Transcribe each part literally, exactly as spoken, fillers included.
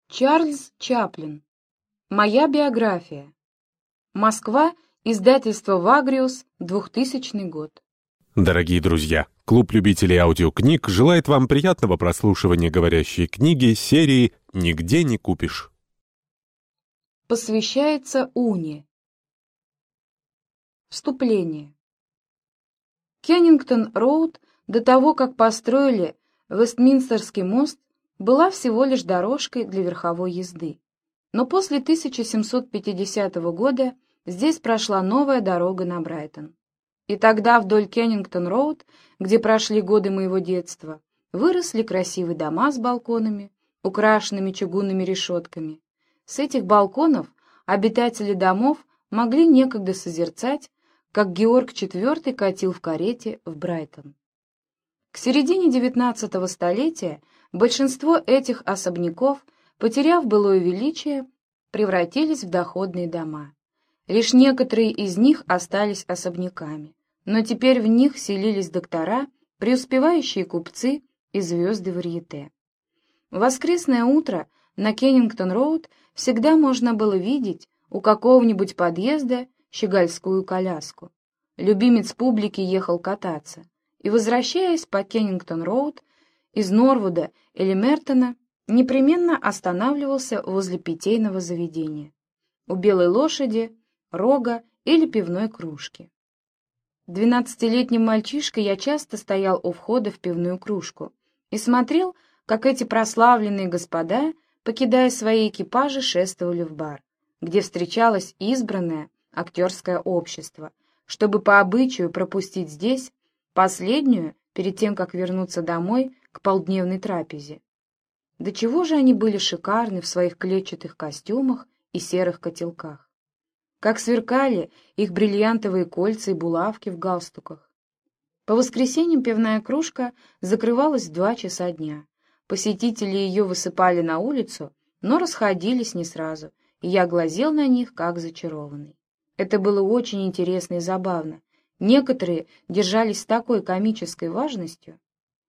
Чарльз Чаплин. Моя биография. Москва. Издательство «Вагриус», двухтысячный год. Дорогие друзья, клуб любителей аудиокниг желает вам приятного прослушивания говорящей книги серии «Нигде не купишь». Посвящается Уне. Вступление. Кеннингтон-роуд до того, как построили Вестминстерский мост, была всего лишь дорожкой для верховой езды. Но после тысяча семьсот пятидесятого года здесь прошла новая дорога на Брайтон. И тогда вдоль Кеннингтон-роуд, где прошли годы моего детства, выросли красивые дома с балконами, украшенными чугунными решетками. С этих балконов обитатели домов могли некогда созерцать, как Георг четвёртый катил в карете в Брайтон. К середине девятнадцатого столетия большинство этих особняков, потеряв былое величие, превратились в доходные дома. Лишь некоторые из них остались особняками, но теперь в них селились доктора, преуспевающие купцы и звезды варьете. В воскресное утро на Кеннингтон-роуд всегда можно было видеть у какого-нибудь подъезда щегольскую коляску. Любимец публики ехал кататься, и, возвращаясь по Кеннингтон-роуд из Норвуда или Мертона, непременно останавливался возле питейного заведения, у белой лошади, рога или пивной кружки. Двенадцатилетним мальчишкой я часто стоял у входа в пивную кружку и смотрел, как эти прославленные господа, покидая свои экипажи, шествовали в бар, где встречалось избранное актерское общество, чтобы по обычаю пропустить здесь последнюю перед тем, как вернуться домой к полдневной трапезе. До чего же они были шикарны в своих клетчатых костюмах и серых котелках. Как сверкали их бриллиантовые кольца и булавки в галстуках. По воскресеньям пивная кружка закрывалась в два часа дня. Посетители ее высыпали на улицу, но расходились не сразу, и я глазел на них, как зачарованный. Это было очень интересно и забавно. Некоторые держались с такой комической важностью.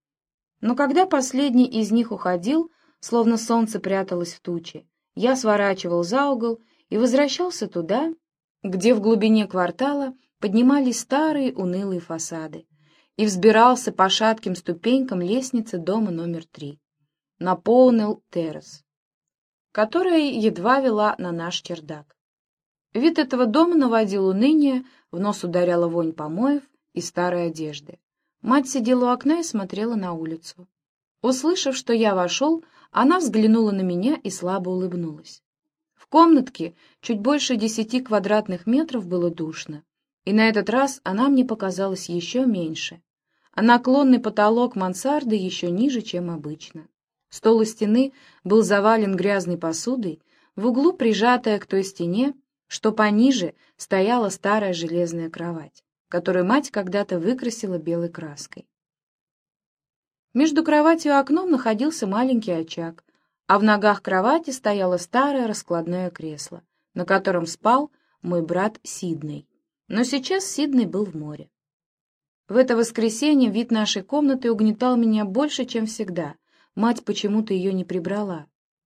Но когда последний из них уходил, словно солнце пряталось в тучи, я сворачивал за угол и возвращался туда, где в глубине квартала поднимались старые унылые фасады, и взбирался по шатким ступенькам лестницы дома номер три, на Поунелл-террас, которая едва вела на наш чердак. Вид этого дома наводил уныние, в нос ударяла вонь помоев и старой одежды. Мать сидела у окна и смотрела на улицу. Услышав, что я вошел, она взглянула на меня и слабо улыбнулась. В комнатке чуть больше десяти квадратных метров было душно, и на этот раз она мне показалась еще меньше, а наклонный потолок мансарды еще ниже, чем обычно. Стол у стены был завален грязной посудой, в углу, прижатая к той стене, что пониже, стояла старая железная кровать, которую мать когда-то выкрасила белой краской. Между кроватью и окном находился маленький очаг, а в ногах кровати стояло старое раскладное кресло, на котором спал мой брат Сидней. Но сейчас Сидней был в море. В это воскресенье вид нашей комнаты угнетал меня больше, чем всегда. Мать почему-то ее не прибрала.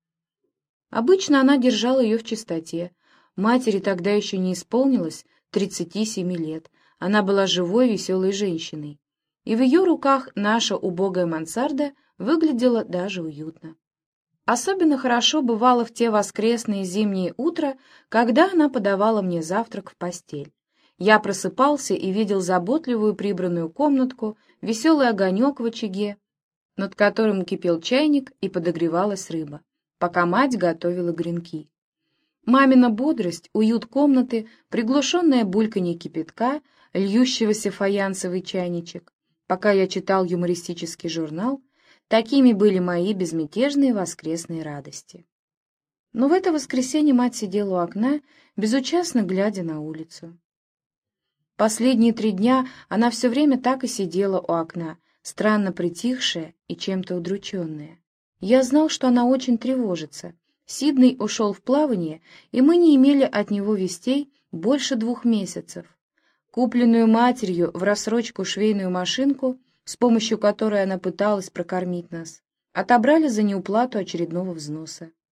Обычно она держала ее в чистоте. Матери тогда еще не исполнилось тридцати семи лет. Она была живой, веселой женщиной. И в ее руках наша убогая мансарда выглядела даже уютно. Особенно хорошо бывало в те воскресные зимние утра, когда она подавала мне завтрак в постель. Я просыпался и видел заботливую прибранную комнатку, веселый огонек в очаге, над которым кипел чайник и подогревалась рыба, пока мать готовила гренки. Мамина бодрость, уют комнаты, приглушенное бульканье кипятка, льющегося в фаянсовый чайничек, пока я читал юмористический журнал, такими были мои безмятежные воскресные радости. Но в это воскресенье мать сидела у окна, безучастно глядя на улицу. Последние три дня она все время так и сидела у окна, странно притихшая и чем-то удрученная. Я знал, что она очень тревожится. Сидней ушел в плавание, и мы не имели от него вестей больше двух месяцев. Купленную матерью в рассрочку швейную машинку, с помощью которой она пыталась прокормить нас, отобрали за неуплату очередного взноса.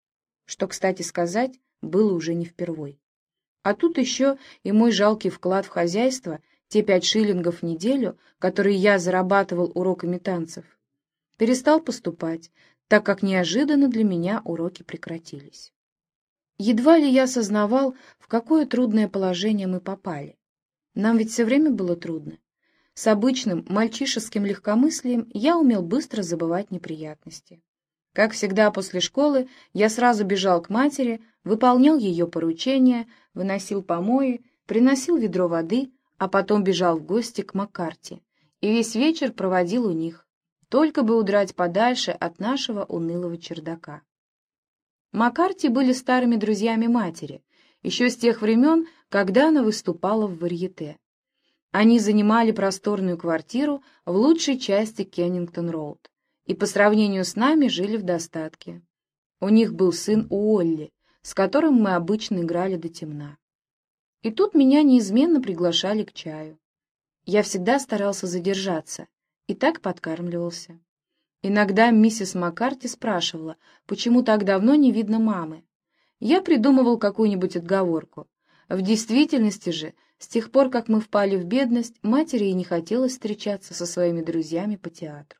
что, кстати сказать, было уже не впервой. А тут еще и мой жалкий вклад в хозяйство, те пять шиллингов в неделю, которые я зарабатывал уроками танцев, перестал поступать, так как неожиданно для меня уроки прекратились. Едва ли я осознавал, в какое трудное положение мы попали. Нам ведь все время было трудно. С обычным мальчишеским легкомыслием я умел быстро забывать неприятности. Как всегда после школы, я сразу бежал к матери, выполнял ее поручения, выносил помои, приносил ведро воды, а потом бежал в гости к Маккарти и весь вечер проводил у них, только бы удрать подальше от нашего унылого чердака. Маккарти были старыми друзьями матери, еще с тех времен, когда она выступала в варьете. Они занимали просторную квартиру в лучшей части Кеннингтон-роуд и по сравнению с нами жили в достатке. У них был сын Уолли, с которым мы обычно играли до темна. И тут меня неизменно приглашали к чаю. Я всегда старался задержаться и так подкармливался. Иногда миссис Маккарти спрашивала, почему так давно не видно мамы. Я придумывал какую-нибудь отговорку. В действительности же, с тех пор, как мы впали в бедность, матери и не хотелось встречаться со своими друзьями по театру.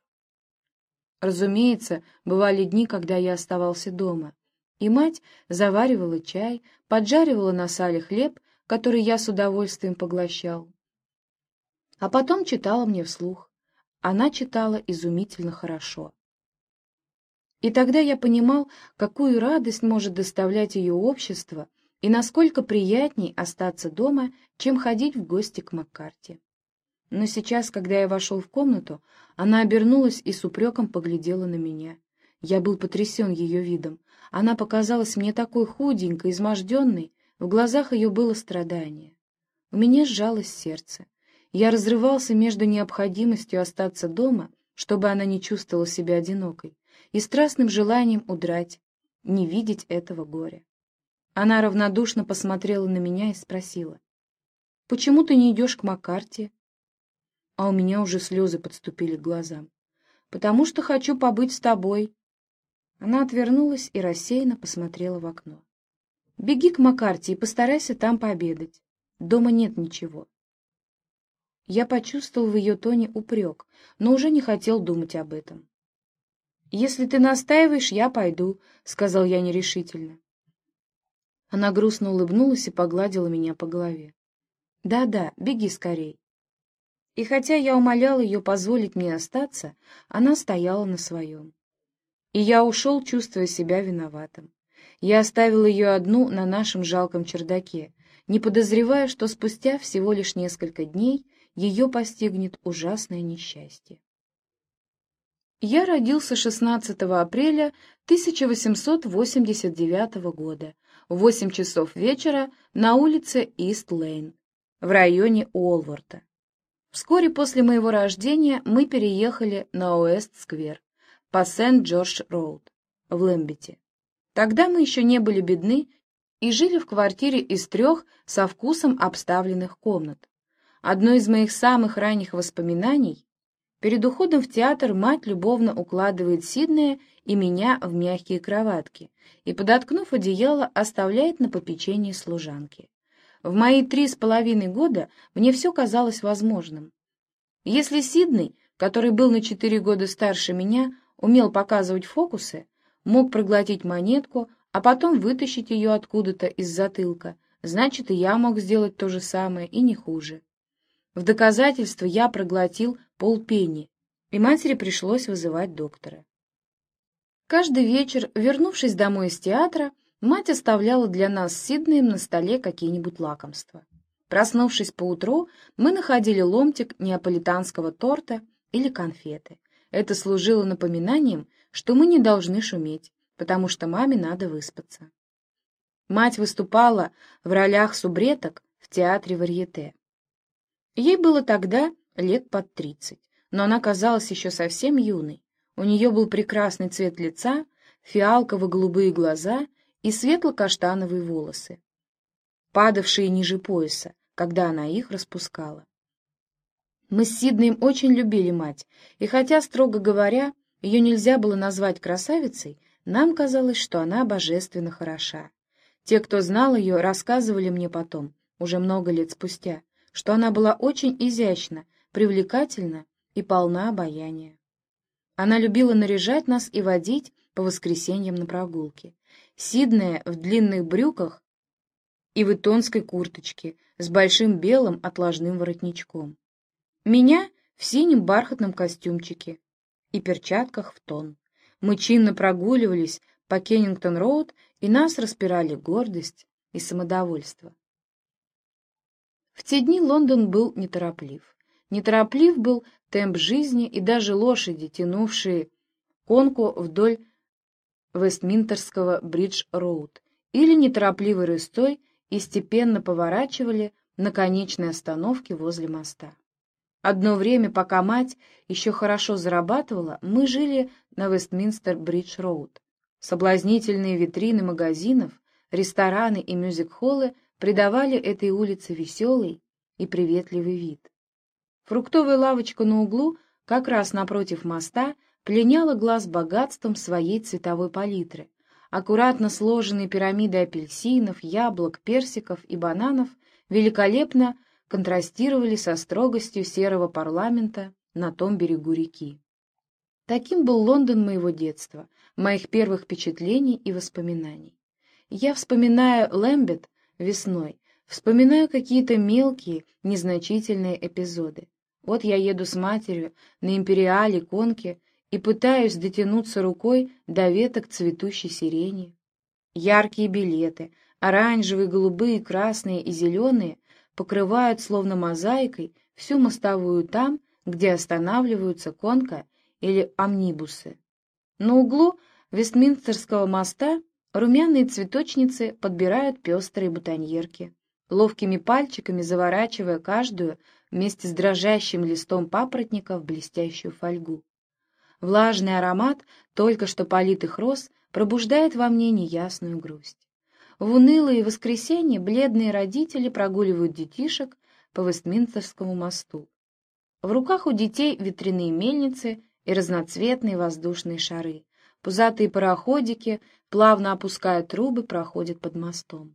Разумеется, бывали дни, когда я оставался дома, и мать заваривала чай, поджаривала на сале хлеб, который я с удовольствием поглощал, а потом читала мне вслух. Она читала изумительно хорошо. И тогда я понимал, какую радость может доставлять ее общество и насколько приятней остаться дома, чем ходить в гости к Маккарти. Но сейчас, когда я вошел в комнату, она обернулась и с упреком поглядела на меня. Я был потрясен ее видом. Она показалась мне такой худенькой, изможденной, в глазах ее было страдание. У меня сжалось сердце. Я разрывался между необходимостью остаться дома, чтобы она не чувствовала себя одинокой, и страстным желанием удрать, не видеть этого горя. Она равнодушно посмотрела на меня и спросила: «Почему ты не идешь к Маккарти?» А у меня уже слезы подступили к глазам. «Потому что хочу побыть с тобой». Она отвернулась и рассеянно посмотрела в окно. «Беги к Маккарти и постарайся там пообедать. Дома нет ничего». Я почувствовал в ее тоне упрек, но уже не хотел думать об этом. «Если ты настаиваешь, я пойду», — сказал я нерешительно. Она грустно улыбнулась и погладила меня по голове. «Да-да, беги скорей». И хотя я умолял ее позволить мне остаться, она стояла на своем. И я ушел, чувствуя себя виноватым. Я оставил ее одну на нашем жалком чердаке, не подозревая, что спустя всего лишь несколько дней ее постигнет ужасное несчастье. Я родился шестнадцатого апреля тысяча восемьсот восемьдесят девятого года в восемь часов вечера на улице Ист-Лейн в районе Уолворта. Вскоре после моего рождения мы переехали на Уэст-сквер по Сент-Джордж-роуд в Лэмбете. Тогда мы еще не были бедны и жили в квартире из трех со вкусом обставленных комнат. Одно из моих самых ранних воспоминаний — перед уходом в театр мать любовно укладывает Сиднея и меня в мягкие кроватки и, подоткнув одеяло, оставляет на попечении служанки. В мои три с половиной года мне все казалось возможным. Если Сидней, который был на четыре года старше меня, умел показывать фокусы, мог проглотить монетку, а потом вытащить ее откуда-то из затылка, значит, и я мог сделать то же самое, и не хуже. В доказательство я проглотил полпенни, и матери пришлось вызывать доктора. Каждый вечер, вернувшись домой из театра, мать оставляла для нас с Сиднеем на столе какие-нибудь лакомства. Проснувшись поутру, мы находили ломтик неаполитанского торта или конфеты. Это служило напоминанием, что мы не должны шуметь, потому что маме надо выспаться. Мать выступала в ролях субреток в театре варьете. Ей было тогда лет под тридцать, но она казалась еще совсем юной. У нее был прекрасный цвет лица, фиалково-голубые глаза и светло-каштановые волосы, падавшие ниже пояса, когда она их распускала. Мы с Сиднеем очень любили мать, и хотя, строго говоря, ее нельзя было назвать красавицей, Нам казалось, что она божественно хороша. Те, кто знал ее, рассказывали мне потом, уже много лет спустя, что она была очень изящна, привлекательна и полна обаяния. Она любила наряжать нас и водить по воскресеньям на прогулки. Сидная в длинных брюках и в итонской курточке с большим белым отложным воротничком. Меня в синем бархатном костюмчике и перчатках в тон. Мы чинно прогуливались по Кеннингтон-роуд, и нас распирали гордость и самодовольство. В те дни Лондон был нетороплив. Нетороплив был темп жизни, и даже лошади, тянувшие конку вдоль Вестминстерского Бридж-роуд, или неторопливой рысцой и степенно поворачивали на конечной остановке возле моста. Одно время, пока мать еще хорошо зарабатывала, мы жили на Вестминстер-Бридж-роуд. Соблазнительные витрины магазинов, рестораны и мюзик-холлы придавали этой улице веселый и приветливый вид. Фруктовая лавочка на углу, как раз напротив моста, пленяла глаз богатством своей цветовой палитры. Аккуратно сложенные пирамиды апельсинов, яблок, персиков и бананов великолепно контрастировали со строгостью серого парламента на том берегу реки. Таким был Лондон моего детства, моих первых впечатлений и воспоминаний. Я вспоминаю Лэмбет весной, вспоминаю какие-то мелкие, незначительные эпизоды. Вот я еду с матерью на империале конки и пытаюсь дотянуться рукой до веток цветущей сирени. Яркие билеты, оранжевые, голубые, красные и зеленые, покрывают словно мозаикой всю мостовую там, где останавливаются конка или амнибусы. На углу Вестминстерского моста румяные цветочницы подбирают пестрые бутоньерки, ловкими пальчиками заворачивая каждую вместе с дрожащим листом папоротника в блестящую фольгу. Влажный аромат только что политых роз пробуждает во мне неясную грусть. В унылые воскресенья бледные родители прогуливают детишек по Вестминстерскому мосту. В руках у детей ветряные мельницы и разноцветные воздушные шары. Пузатые пароходики, плавно опуская трубы, проходят под мостом.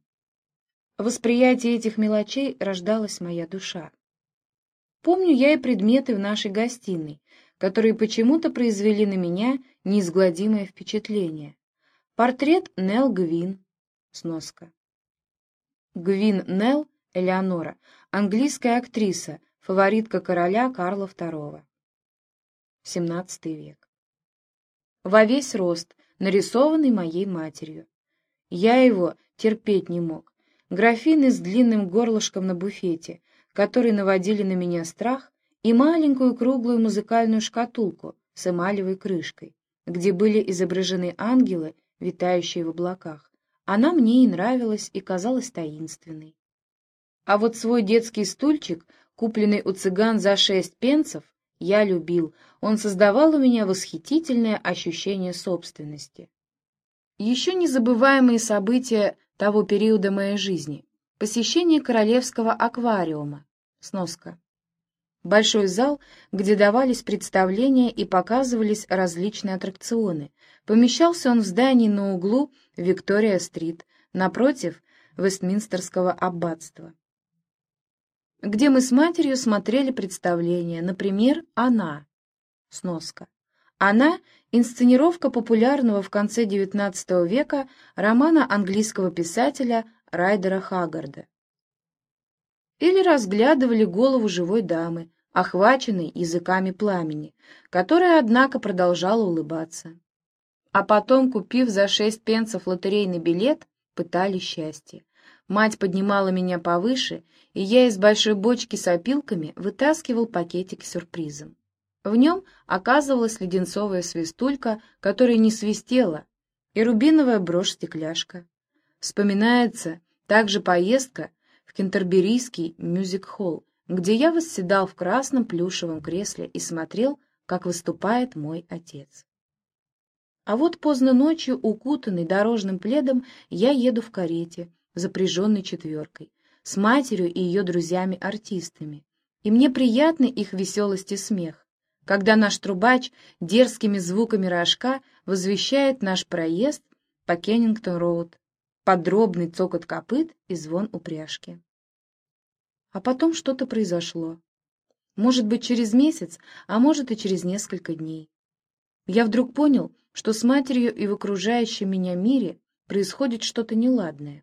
В восприятии этих мелочей рождалась моя душа. Помню я и предметы в нашей гостиной, которые почему-то произвели на меня неизгладимое впечатление. Портрет Нелл Гвин. Сноска. Гвин Нелл Элеонора, английская актриса, фаворитка короля Карла второго. семнадцатый век. Во весь рост, нарисованный моей матерью. Я его терпеть не мог. Графины с длинным горлышком на буфете, которые наводили на меня страх, и маленькую круглую музыкальную шкатулку с эмалевой крышкой, где были изображены ангелы, витающие в облаках. Она мне и нравилась, и казалась таинственной. А вот свой детский стульчик, купленный у цыган за шесть пенсов, я любил. Он создавал у меня восхитительное ощущение собственности. Еще незабываемые события того периода моей жизни. Посещение Королевского аквариума. Сноска. Большой зал, где давались представления и показывались различные аттракционы. Помещался он в здании на углу Виктория-стрит, напротив Вестминстерского аббатства, где мы с матерью смотрели представления, например, «Она». Сноска. «Она» — инсценировка популярного в конце девятнадцатого века романа английского писателя Райдера Хаггарда. Или разглядывали голову живой дамы, охваченной языками пламени, которая, однако, продолжала улыбаться. А потом, купив за шесть пенсов лотерейный билет, пытали счастье. Мать поднимала меня повыше, и я из большой бочки с опилками вытаскивал пакетик с сюрпризом. В нем оказывалась леденцовая свистулька, которая не свистела, и рубиновая брошь-стекляшка. Вспоминается также поездка в Кентерберийский мюзик-холл, где я восседал в красном плюшевом кресле и смотрел, как выступает мой отец. А вот поздно ночью, укутанный дорожным пледом, я еду в карете, запряженной четверкой, с матерью и ее друзьями-артистами, и мне приятны их веселость и смех. когда наш трубач дерзкими звуками рожка возвещает наш проезд по Кеннингтон-роуд, под дробный цокот копыт и звон упряжки. А потом что-то произошло. Может быть, через месяц, а может и через несколько дней. Я вдруг понял, что с матерью и в окружающем меня мире происходит что-то неладное.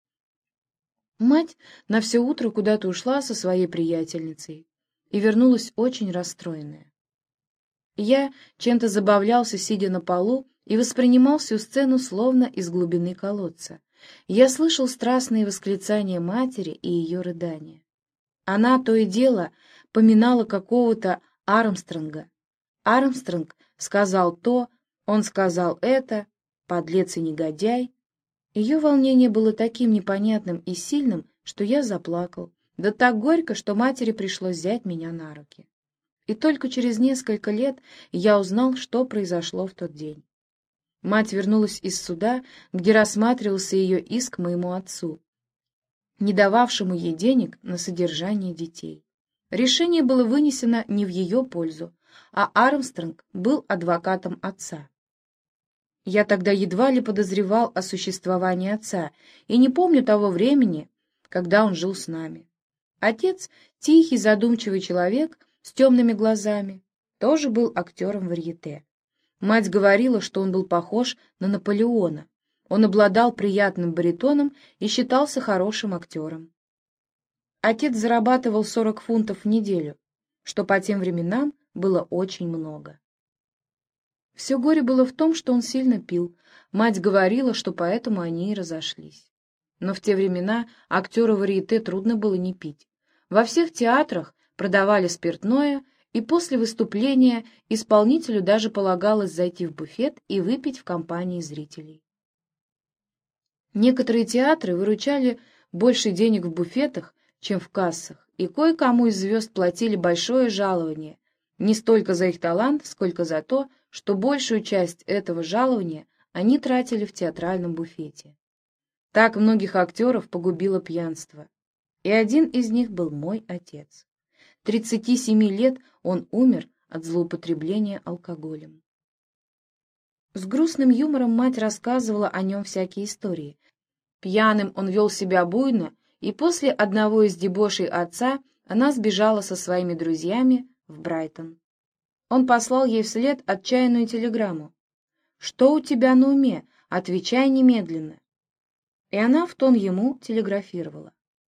Мать на все утро куда-то ушла со своей приятельницей и вернулась очень расстроенная. Я чем-то забавлялся, сидя на полу, и воспринимал всю сцену словно из глубины колодца. Я слышал страстные восклицания матери и ее рыдания. Она то и дело поминала какого-то Армстронга. Армстронг сказал то, он сказал это, подлец и негодяй. Ее волнение было таким непонятным и сильным, что я заплакал, да так горько, что матери пришлось взять меня на руки. И только через несколько лет я узнал, что произошло в тот день. Мать вернулась из суда, где рассматривался ее иск моему отцу, не дававшему ей денег на содержание детей. Решение было вынесено не в ее пользу, а Армстронг был адвокатом отца. Я тогда едва ли подозревал о существовании отца и не помню того времени, когда он жил с нами. Отец, тихий, задумчивый человек с темными глазами, тоже был актером варьете. Мать говорила, что он был похож на Наполеона. Он обладал приятным баритоном и считался хорошим актером. Отец зарабатывал сорок фунтов в неделю, что по тем временам было очень много. Все горе было в том, что он сильно пил. Мать говорила, что поэтому они и разошлись. Но в те времена актеру варьете трудно было не пить. Во всех театрах продавали спиртное, и после выступления исполнителю даже полагалось зайти в буфет и выпить в компании зрителей. Некоторые театры выручали больше денег в буфетах, чем в кассах, и кое-кому из звезд платили большое жалование, не столько за их талант, сколько за то, что большую часть этого жалования они тратили в театральном буфете. Так многих актеров погубило пьянство, и один из них был мой отец. тридцати семи лет он умер от злоупотребления алкоголем. С грустным юмором мать рассказывала о нем всякие истории. Пьяным он вел себя буйно, и после одного из дебошей отца она сбежала со своими друзьями в Брайтон. Он послал ей вслед отчаянную телеграмму. «Что у тебя на уме? Отвечай немедленно». И она в тон ему телеграфировала.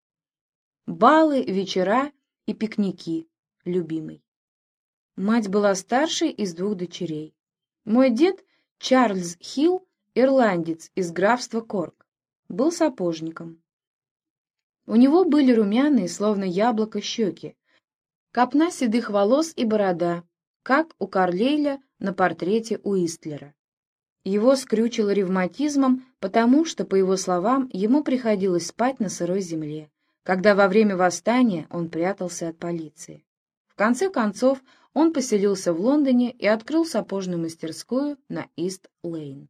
«Балы, вечера и пикники, любимый». Мать была старшей из двух дочерей. Мой дед, Чарльз Хилл, ирландец из графства Корк, был сапожником. У него были румяные, словно яблоко, щеки, копна седых волос и борода, как у Карлейля на портрете Уистлера. Его скрючило ревматизмом, потому что, по его словам, ему приходилось спать на сырой земле, когда во время восстания он прятался от полиции. В конце концов, он поселился в Лондоне и открыл сапожную мастерскую на Ист-Лейн.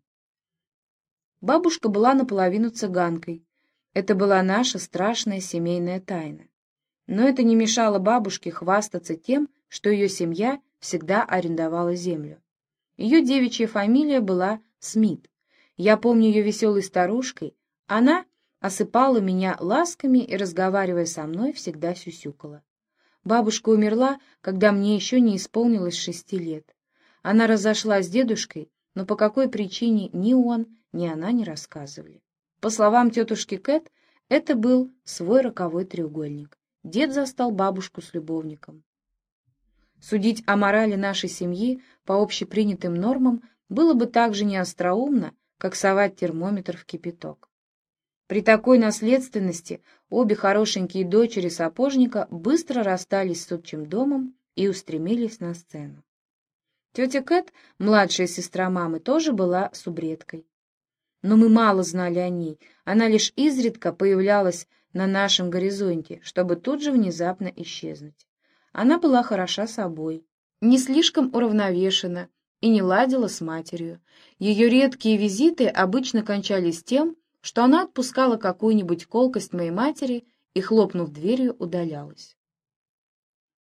Бабушка была наполовину цыганкой. Это была наша страшная семейная тайна. Но это не мешало бабушке хвастаться тем, что ее семья всегда арендовала землю. Ее девичья фамилия была Смит. Я помню ее веселой старушкой. Она осыпала меня ласками и, разговаривая со мной, всегда сюсюкала. Бабушка умерла, когда мне еще не исполнилось шести лет. Она разошлась с дедушкой, но по какой причине ни он, ни она не рассказывали. По словам тетушки Кэт, это был свой роковой треугольник. Дед застал бабушку с любовником. Судить о морали нашей семьи по общепринятым нормам было бы так же неостроумно, как совать термометр в кипяток. При такой наследственности обе хорошенькие дочери сапожника быстро расстались с отчим домом и устремились на сцену. Тетя Кэт, младшая сестра мамы, тоже была субредкой. Но мы мало знали о ней, она лишь изредка появлялась на нашем горизонте, чтобы тут же внезапно исчезнуть. Она была хороша собой, не слишком уравновешена и не ладила с матерью. Ее редкие визиты обычно кончались тем, что она отпускала какую-нибудь колкость моей матери и, хлопнув дверью, удалялась.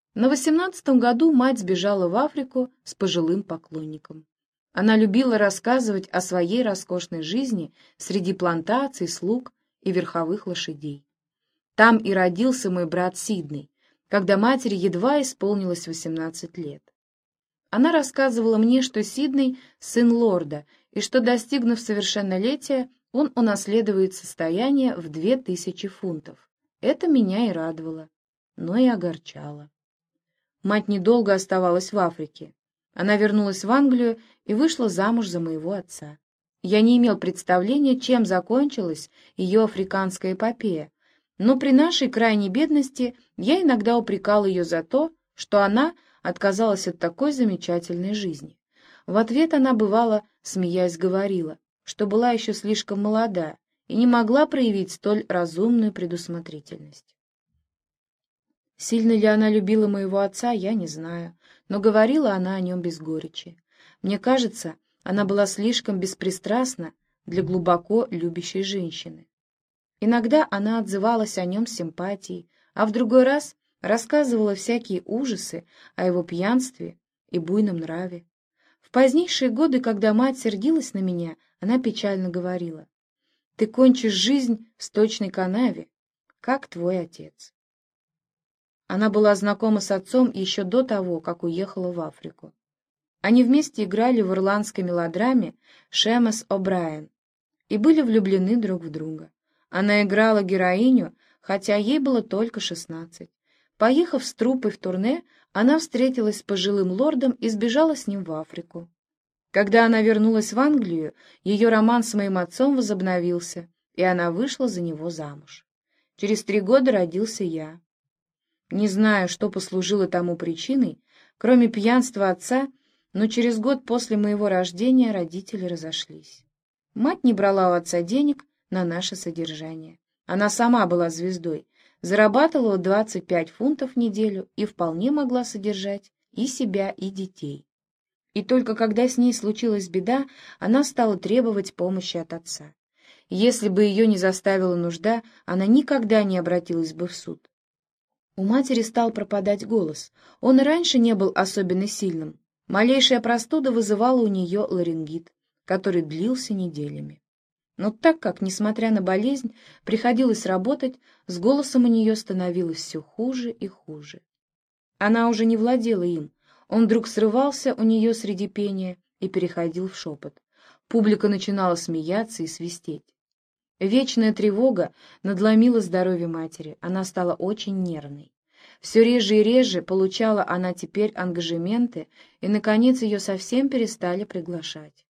На восемнадцатом году мать сбежала в Африку с пожилым поклонником. Она любила рассказывать о своей роскошной жизни среди плантаций, слуг и верховых лошадей. Там и родился мой брат Сидней, когда матери едва исполнилось восемнадцать лет. Она рассказывала мне, что Сидней — сын лорда, и что, достигнув совершеннолетия, он унаследует состояние в две тысячи фунтов. Это меня и радовало, но и огорчало. Мать недолго оставалась в Африке. Она вернулась в Англию и вышла замуж за моего отца. Я не имел представления, чем закончилась ее африканская эпопея, но при нашей крайней бедности я иногда упрекал ее за то, что она отказалась от такой замечательной жизни. В ответ она, бывало, смеясь, говорила, что была еще слишком молода и не могла проявить столь разумную предусмотрительность. Сильно ли она любила моего отца, я не знаю, но говорила она о нем без горечи. Мне кажется, она была слишком беспристрастна для глубоко любящей женщины. Иногда она отзывалась о нем с симпатией, а в другой раз рассказывала всякие ужасы о его пьянстве и буйном нраве. В позднейшие годы, когда мать сердилась на меня, она печально говорила: «Ты кончишь жизнь в сточной канаве, как твой отец». Она была знакома с отцом еще до того, как уехала в Африку. Они вместе играли в ирландской мелодраме «Шемас О'Брайен» и были влюблены друг в друга. Она играла героиню, хотя ей было только шестнадцать. Поехав с труппой в турне, она встретилась с пожилым лордом и сбежала с ним в Африку. Когда она вернулась в Англию, ее роман с моим отцом возобновился, и она вышла за него замуж. Через три года родился я. Не знаю, что послужило тому причиной, кроме пьянства отца, но через год после моего рождения родители разошлись. Мать не брала у отца денег на наше содержание. Она сама была звездой, зарабатывала двадцать пять фунтов в неделю и вполне могла содержать и себя, и детей. И только когда с ней случилась беда, она стала требовать помощи от отца. Если бы ее не заставила нужда, она никогда не обратилась бы в суд. У матери стал пропадать голос. Он и раньше не был особенно сильным. Малейшая простуда вызывала у нее ларингит, который длился неделями. Но так как, несмотря на болезнь, приходилось работать, с голосом у нее становилось все хуже и хуже. Она уже не владела им. Он вдруг срывался у нее среди пения и переходил в шепот. Публика начинала смеяться и свистеть. Вечная тревога надломила здоровье матери, она стала очень нервной. Все реже и реже получала она теперь ангажементы, и, наконец, ее совсем перестали приглашать.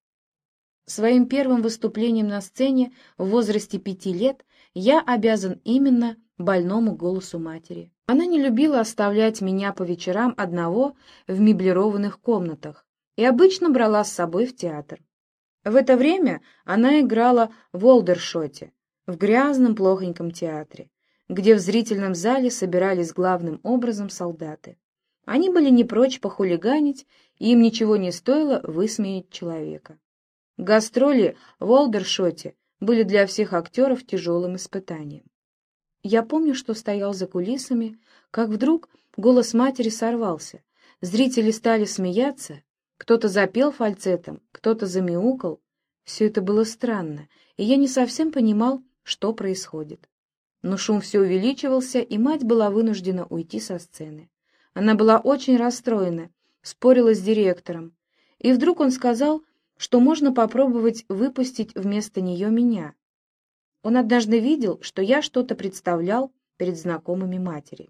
Своим первым выступлением на сцене в возрасте пяти лет я обязан именно больному голосу матери. Она не любила оставлять меня по вечерам одного в меблированных комнатах и обычно брала с собой в театр. В это время она играла в Олдершоте, в грязном плохоньком театре, где в зрительном зале собирались главным образом солдаты. Они были не прочь похулиганить, и им ничего не стоило высмеять человека. Гастроли в Олдершоте были для всех актеров тяжелым испытанием. Я помню, что стоял за кулисами, как вдруг голос матери сорвался. Зрители стали смеяться, кто-то запел фальцетом, кто-то замяукал. Все это было странно, и я не совсем понимал, что происходит. Но шум все увеличивался, и мать была вынуждена уйти со сцены. Она была очень расстроена, спорила с директором. И вдруг он сказал, что можно попробовать выпустить вместо нее меня. Он однажды видел, что я что-то представлял перед знакомыми матери.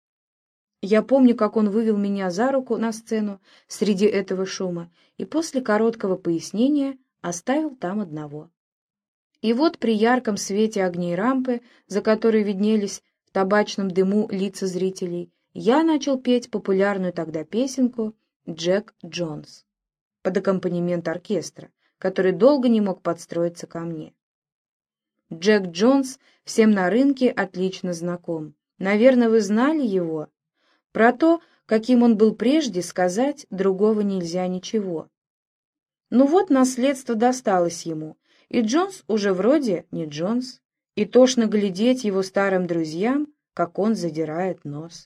Я помню, как он вывел меня за руку на сцену среди этого шума и после короткого пояснения оставил там одного. И вот при ярком свете огней рампы, за которой виднелись в табачном дыму лица зрителей, я начал петь популярную тогда песенку «Джек Джонс» под аккомпанемент оркестра, который долго не мог подстроиться ко мне. Джек Джонс всем на рынке отлично знаком. Наверное, вы знали его? Про то, каким он был прежде, сказать другого нельзя ничего. Ну вот наследство досталось ему, и Джонс уже вроде не Джонс, и тошно глядеть его старым друзьям, как он задирает нос.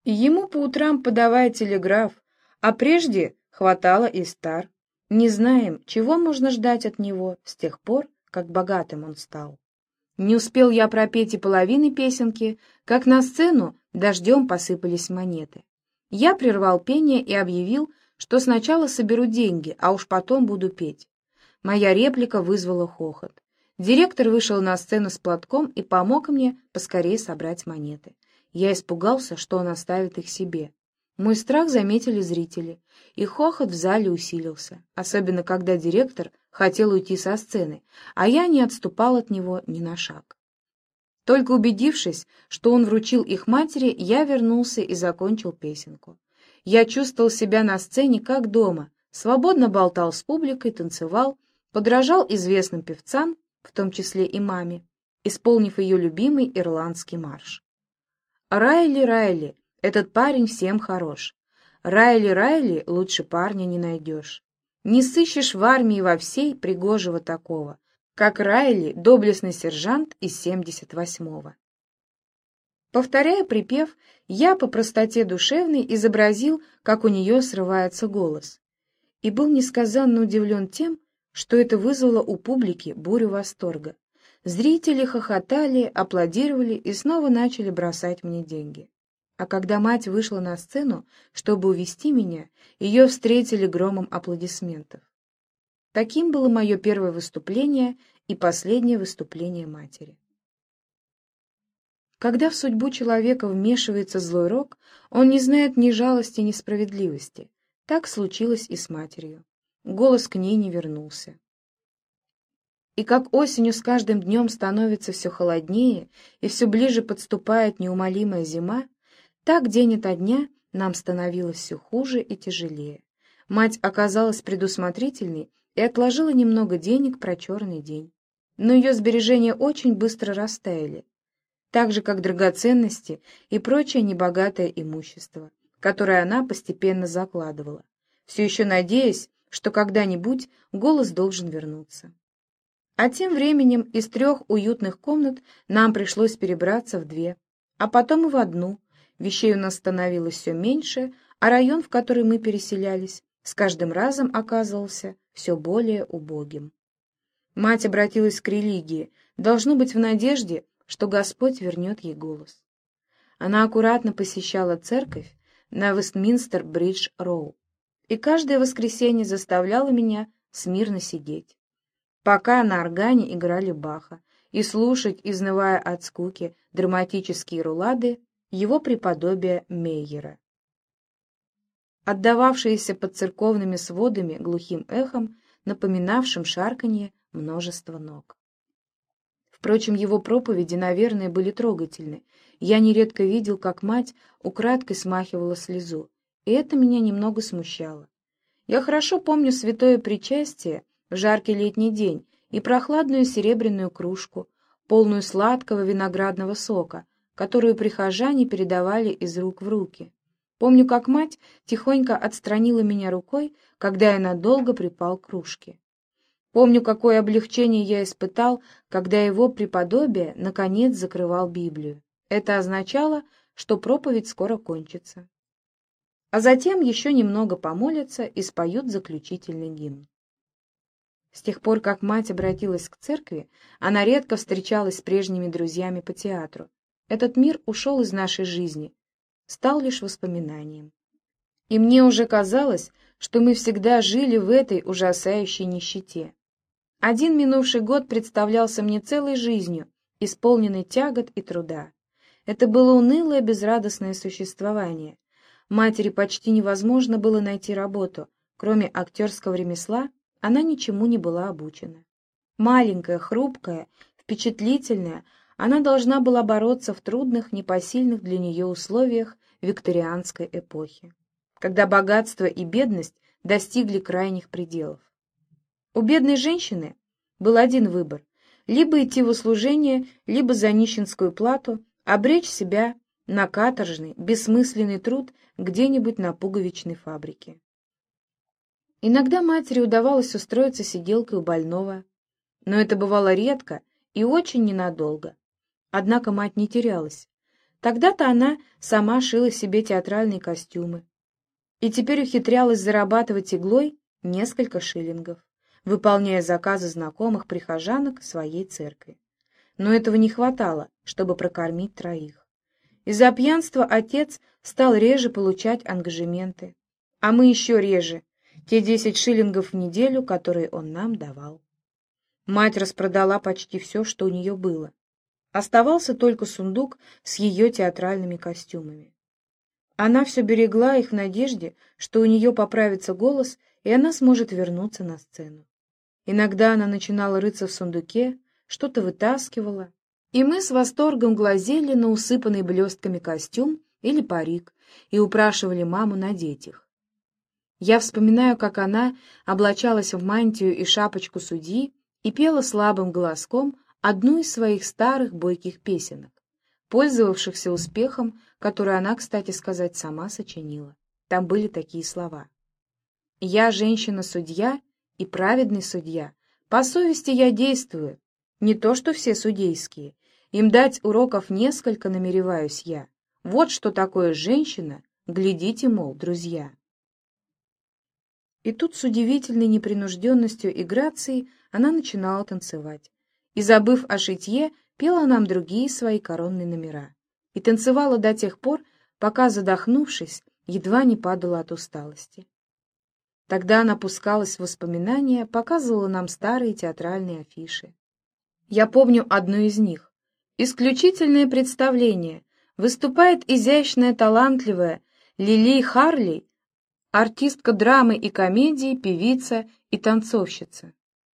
Ему по утрам подавай телеграф, а прежде хватало и стар. Не знаем, чего можно ждать от него с тех пор, как богатым он стал. Не успел я пропеть и половины песенки, как на сцену дождем посыпались монеты. Я прервал пение и объявил, что сначала соберу деньги, а уж потом буду петь. Моя реплика вызвала хохот. Директор вышел на сцену с платком и помог мне поскорее собрать монеты. Я испугался, что он оставит их себе. Мой страх заметили зрители, и хохот в зале усилился, особенно когда директор хотел уйти со сцены, а я не отступал от него ни на шаг. Только убедившись, что он вручил их матери, я вернулся и закончил песенку. Я чувствовал себя на сцене как дома, свободно болтал с публикой, танцевал, подражал известным певцам, в том числе и маме, исполнив ее любимый ирландский марш. «Райли, Райли, этот парень всем хорош. Райли, Райли, лучше парня не найдешь. Не сыщешь в армии во всей пригожего такого, как Райли, доблестный сержант из семьдесят восьмого». Повторяя припев, я по простоте душевной изобразил, как у нее срывается голос, и был несказанно удивлен тем, что это вызвало у публики бурю восторга. Зрители хохотали, аплодировали и снова начали бросать мне деньги. А когда мать вышла на сцену, чтобы увести меня, ее встретили громом аплодисментов. Таким было мое первое выступление и последнее выступление матери. Когда в судьбу человека вмешивается злой рок, он не знает ни жалости, ни справедливости. Так случилось и с матерью. Голос к ней не вернулся. И как осенью с каждым днем становится все холоднее и все ближе подступает неумолимая зима, так день ото дня нам становилось все хуже и тяжелее. Мать оказалась предусмотрительной и отложила немного денег про черный день. Но ее сбережения очень быстро растаяли, так же, как драгоценности и прочее небогатое имущество, которое она постепенно закладывала, все еще надеясь, что когда-нибудь голос должен вернуться. А тем временем из трех уютных комнат нам пришлось перебраться в две, а потом и в одну. Вещей у нас становилось все меньше, а район, в который мы переселялись, с каждым разом оказывался все более убогим. Мать обратилась к религии, должно быть в надежде, что Господь вернет ей голос. Она аккуратно посещала церковь на Вестминстер-Бридж-Роу и каждое воскресенье заставляла меня смирно сидеть, пока на органе играли Баха, и слушать, изнывая от скуки, драматические рулады его преподобия Мейера, отдававшиеся под церковными сводами глухим эхом, напоминавшим шарканье множества ног. Впрочем, его проповеди, наверное, были трогательны. Я нередко видел, как мать украдкой смахивала слезу, и это меня немного смущало. Я хорошо помню святое причастие в жаркий летний день и прохладную серебряную кружку, полную сладкого виноградного сока, которую прихожане передавали из рук в руки. Помню, как мать тихонько отстранила меня рукой, когда я надолго припал к кружке. Помню, какое облегчение я испытал, когда его преподобие наконец закрывал Библию. Это означало, что проповедь скоро кончится. А затем еще немного помолятся и споют заключительный гимн. С тех пор, как мать обратилась к церкви, она редко встречалась с прежними друзьями по театру. Этот мир ушел из нашей жизни, стал лишь воспоминанием. И мне уже казалось, что мы всегда жили в этой ужасающей нищете. Один минувший год представлялся мне целой жизнью, исполненной тягот и труда. Это было унылое, безрадостное существование. Матери почти невозможно было найти работу. Кроме актерского ремесла, она ничему не была обучена. Маленькая, хрупкая, впечатлительная, она должна была бороться в трудных, непосильных для нее условиях викторианской эпохи, когда богатство и бедность достигли крайних пределов. У бедной женщины был один выбор — либо идти в услужение, либо за нищенскую плату обречь себя на каторжный, бессмысленный труд где-нибудь на пуговичной фабрике. Иногда матери удавалось устроиться сиделкой у больного, но это бывало редко и очень ненадолго. Однако мать не терялась. Тогда-то она сама шила себе театральные костюмы и теперь ухитрялась зарабатывать иглой несколько шиллингов, выполняя заказы знакомых прихожанок своей церкви. Но этого не хватало, чтобы прокормить троих. Из-за пьянства отец стал реже получать ангажементы, а мы еще реже, те десять шиллингов в неделю, которые он нам давал. Мать распродала почти все, что у нее было. Оставался только сундук с ее театральными костюмами. Она все берегла их в надежде, что у нее поправится голос, и она сможет вернуться на сцену. Иногда она начинала рыться в сундуке, что-то вытаскивала, и мы с восторгом глазели на усыпанный блестками костюм или парик и упрашивали маму надеть их. Я вспоминаю, как она облачалась в мантию и шапочку судьи и пела слабым голоском одну из своих старых бойких песенок, пользовавшихся успехом, который она, кстати сказать, сама сочинила. Там были такие слова: «Я женщина-судья и праведный судья, по совести я действую, не то что все судейские, им дать уроков несколько намереваюсь я. Вот что такое женщина, глядите, мол, друзья». И тут с удивительной непринужденностью и грацией она начинала танцевать, и, забыв о шитье, пела нам другие свои коронные номера, и танцевала до тех пор, пока, задохнувшись, едва не падала от усталости. Тогда она пускалась в воспоминания, показывала нам старые театральные афиши. Я помню одну из них. Исключительное представление. Выступает изящная, талантливая Лили Харли, артистка драмы и комедии, певица и танцовщица.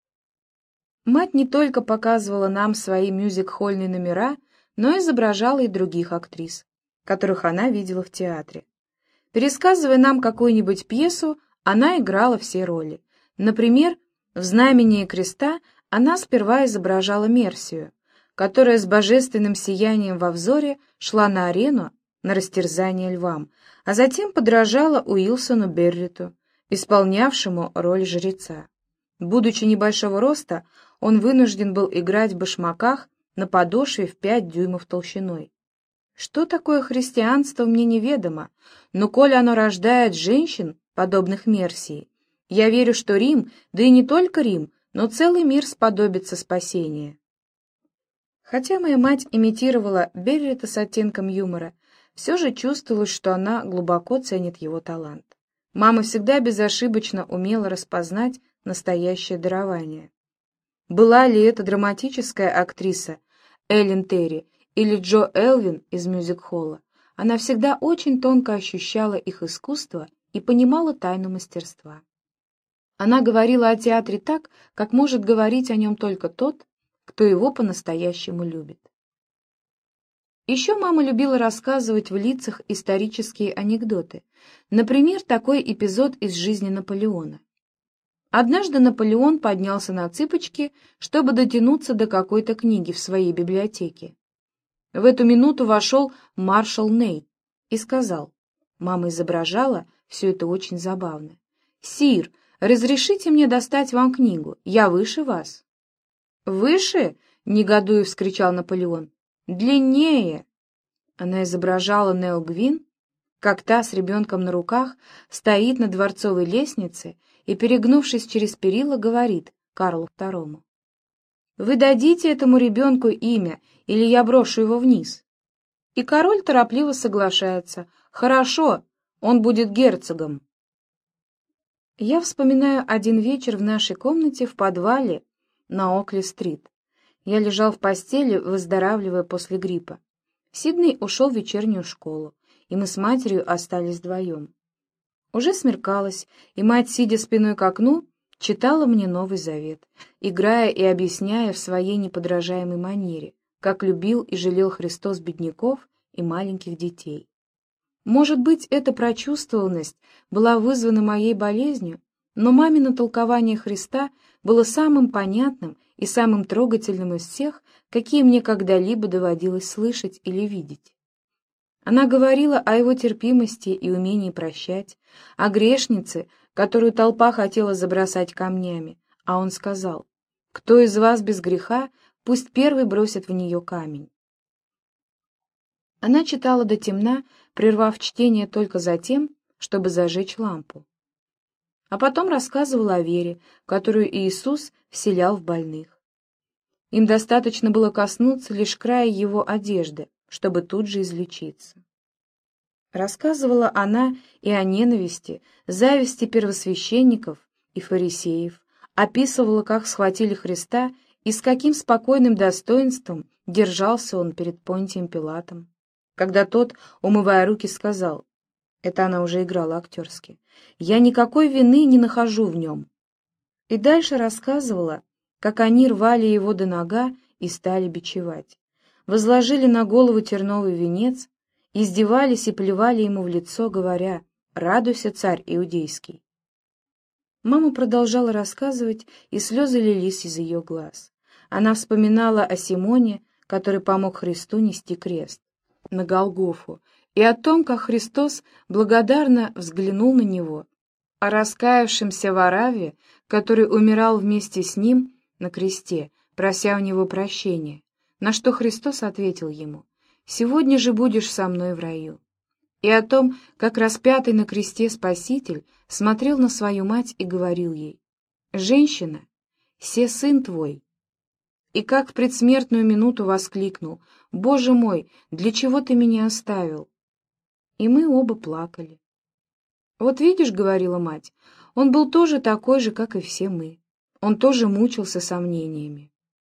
Мать не только показывала нам свои мюзик-хольные номера, но изображала и других актрис, которых она видела в театре. Пересказывая нам какую-нибудь пьесу, она играла все роли. Например, в «Знамении креста» она сперва изображала Мерсию, которая с божественным сиянием во взоре шла на арену на растерзание львам, а затем подражала Уилсону Берриту, исполнявшему роль жреца. Будучи небольшого роста, он вынужден был играть в башмаках на подошве в пять дюймов толщиной. Что такое христианство, мне неведомо, но коли оно рождает женщин, подобных Мерсии, я верю, что Рим, да и не только Рим, но целый мир сподобится спасения. Хотя моя мать имитировала Беррита с оттенком юмора, все же чувствовалось, что она глубоко ценит его талант. Мама всегда безошибочно умела распознать настоящее дарование. Была ли это драматическая актриса Эллен Терри или Джо Элвин из мюзик-холла, она всегда очень тонко ощущала их искусство и понимала тайну мастерства. Она говорила о театре так, как может говорить о нем только тот, кто его по-настоящему любит. Еще мама любила рассказывать в лицах исторические анекдоты. Например, такой эпизод из жизни Наполеона. Однажды Наполеон поднялся на цыпочки, чтобы дотянуться до какой-то книги в своей библиотеке. В эту минуту вошел маршал Ней и сказал, мама изображала все это очень забавно: «Сир, разрешите мне достать вам книгу, я выше вас». «Выше?» — негодуя вскричал Наполеон. «Длиннее!» Она изображала Нелл Гвин, как та с ребенком на руках стоит на дворцовой лестнице и, перегнувшись через перила, говорит Карлу второму: «Вы дадите этому ребенку имя, или я брошу его вниз». И король торопливо соглашается: «Хорошо, он будет герцогом». Я вспоминаю один вечер в нашей комнате в подвале на Окли-стрит. Я лежал в постели, выздоравливая после гриппа. Сидней ушел в вечернюю школу, и мы с матерью остались вдвоем. Уже смеркалось, и мать, сидя спиной к окну, читала мне Новый Завет, играя и объясняя в своей неподражаемой манере, как любил и жалел Христос бедняков и маленьких детей. Может быть, эта прочувствованность была вызвана моей болезнью, но мамино толкование Христа было самым понятным и самым трогательным из всех, какие мне когда-либо доводилось слышать или видеть. Она говорила о его терпимости и умении прощать, о грешнице, которую толпа хотела забросать камнями, а он сказал: «Кто из вас без греха, пусть первый бросит в нее камень». Она читала до темна, прервав чтение только за тем, чтобы зажечь лампу. А потом рассказывала о вере, которую Иисус вселял в больных. Им достаточно было коснуться лишь края его одежды, чтобы тут же излечиться. Рассказывала она и о ненависти, зависти первосвященников и фарисеев, описывала, как схватили Христа и с каким спокойным достоинством держался он перед Понтием Пилатом, когда тот, умывая руки, сказал, это она уже играла актерски, «Я никакой вины не нахожу в нем». И дальше рассказывала, как они рвали его до нога и стали бичевать, возложили на голову терновый венец, издевались и плевали ему в лицо, говоря, «Радуйся, царь иудейский». Мама продолжала рассказывать, и слезы лились из ее глаз. Она вспоминала о Симоне, который помог Христу нести крест на Голгофу, и о том, как Христос благодарно взглянул на него, о раскаявшемся Варавве, который умирал вместе с ним на кресте, прося у него прощения, на что Христос ответил ему, «Сегодня же будешь со мной в раю», и о том, как распятый на кресте Спаситель смотрел на свою мать и говорил ей, «Женщина, се сын твой», и как в предсмертную минуту воскликнул, «Боже мой, для чего ты меня оставил?» И мы оба плакали. «Вот видишь, — говорила мать, — он был тоже такой же, как и все мы. Он тоже мучился сомнениями».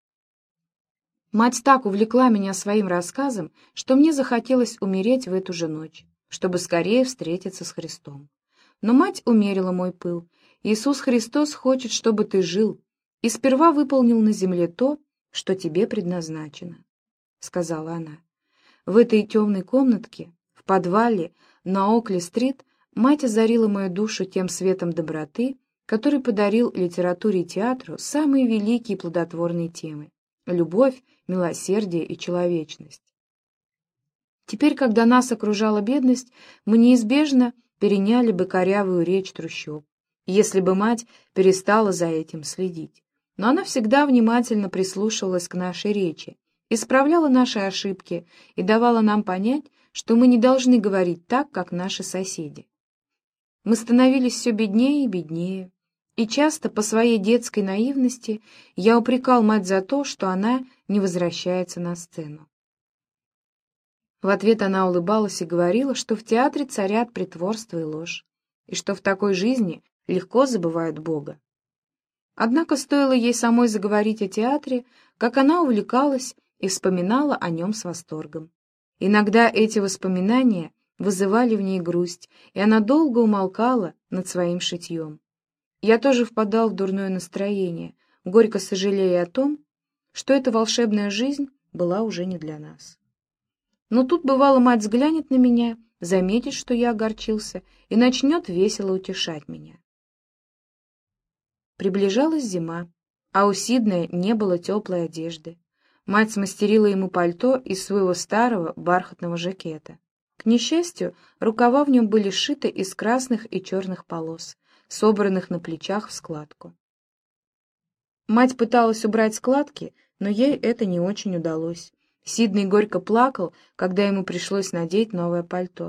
Мать так увлекла меня своим рассказом, что мне захотелось умереть в эту же ночь, чтобы скорее встретиться с Христом. Но мать умерила мой пыл. Иисус Христос хочет, чтобы ты жил, и сперва выполнил на земле то, что тебе предназначено, — сказала она. В этой темной комнатке, в подвале на Окли-стрит, мать озарила мою душу тем светом доброты, который подарил литературе и театру самые великие и плодотворные темы — любовь, милосердие и человечность. Теперь, когда нас окружала бедность, мы неизбежно переняли бы корявую речь трущоб, если бы мать перестала за этим следить. Но она всегда внимательно прислушивалась к нашей речи, исправляла наши ошибки и давала нам понять, что мы не должны говорить так, как наши соседи. Мы становились все беднее и беднее, и часто по своей детской наивности я упрекал мать за то, что она не возвращается на сцену. В ответ она улыбалась и говорила, что в театре царят притворство и ложь, и что в такой жизни легко забывают Бога. Однако стоило ей самой заговорить о театре, как она увлекалась и вспоминала о нем с восторгом. Иногда эти воспоминания вызывали в ней грусть, и она долго умолкала над своим шитьем. Я тоже впадал в дурное настроение, горько сожалея о том, что эта волшебная жизнь была уже не для нас. Но тут, бывало, мать взглянет на меня, заметит, что я огорчился, и начнет весело утешать меня. Приближалась зима, а у Сиднея не было теплой одежды. Мать смастерила ему пальто из своего старого бархатного жакета. К несчастью, рукава в нем были сшиты из красных и черных полос, собранных на плечах в складку. Мать пыталась убрать складки, но ей это не очень удалось. Сидней горько плакал, когда ему пришлось надеть новое пальто.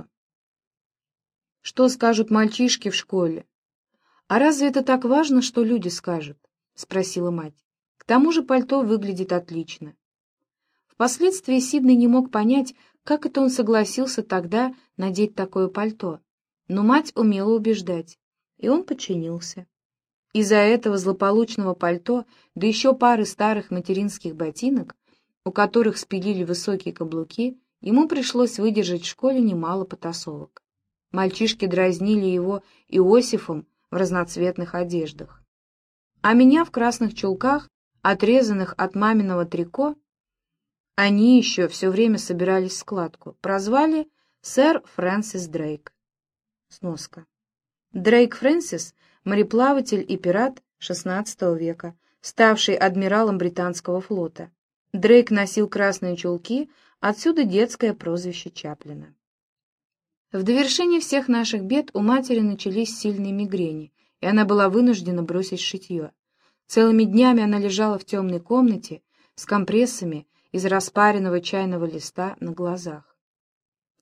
«Что скажут мальчишки в школе?» «А разве это так важно, что люди скажут?» — спросила мать. «К тому же пальто выглядит отлично». Впоследствии Сидней не мог понять, как это он согласился тогда надеть такое пальто, но мать умела убеждать, и он подчинился. Из-за этого злополучного пальто, да еще пары старых материнских ботинок, у которых спилили высокие каблуки, ему пришлось выдержать в школе немало потасовок. Мальчишки дразнили его Иосифом в разноцветных одеждах. А меня в красных чулках, отрезанных от маминого трико, они еще все время собирались в складку, прозвали сэр Фрэнсис Дрейк. Сноска. Дрейк Фрэнсис — мореплаватель и пират шестнадцатого века, ставший адмиралом британского флота. Дрейк носил красные чулки, отсюда детское прозвище Чаплина. В довершение всех наших бед у матери начались сильные мигрени, и она была вынуждена бросить шитье. Целыми днями она лежала в темной комнате с компрессами из распаренного чайного листа на глазах.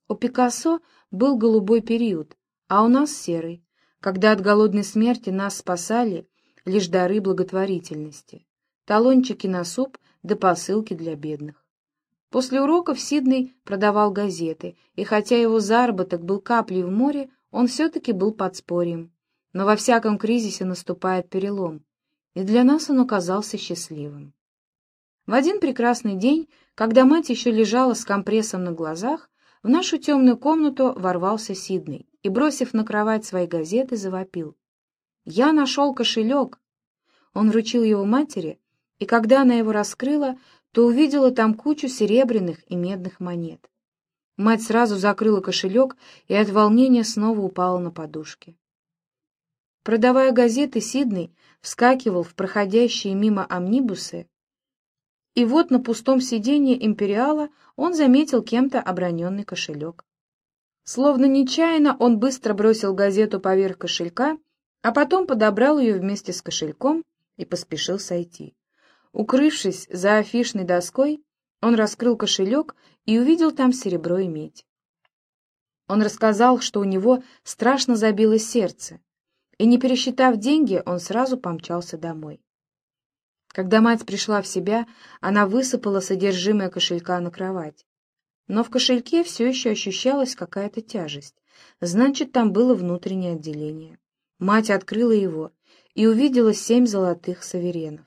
У Пикассо был голубой период, а у нас серый, когда от голодной смерти нас спасали лишь дары благотворительности, талончики на суп да посылки для бедных. После уроков Сидней продавал газеты, и хотя его заработок был каплей в море, он все-таки был подспорьем. Но во всяком кризисе наступает перелом, и для нас он оказался счастливым. В один прекрасный день, когда мать еще лежала с компрессом на глазах, в нашу темную комнату ворвался Сидней и, бросив на кровать свои газеты, завопил: «Я нашел кошелек!» Он вручил его матери, и когда она его раскрыла, то увидела там кучу серебряных и медных монет. Мать сразу закрыла кошелек и от волнения снова упала на подушки. Продавая газеты, Сидней вскакивал в проходящие мимо амнибусы, и вот на пустом сиденье «Империала» он заметил кем-то оброненный кошелек. Словно нечаянно он быстро бросил газету поверх кошелька, а потом подобрал ее вместе с кошельком и поспешил сойти. Укрывшись за афишной доской, он раскрыл кошелек и увидел там серебро и медь. Он рассказал, что у него страшно забилось сердце, и, не пересчитав деньги, он сразу помчался домой. Когда мать пришла в себя, она высыпала содержимое кошелька на кровать. Но в кошельке все еще ощущалась какая-то тяжесть, значит, там было внутреннее отделение. Мать открыла его и увидела семь золотых суверенов.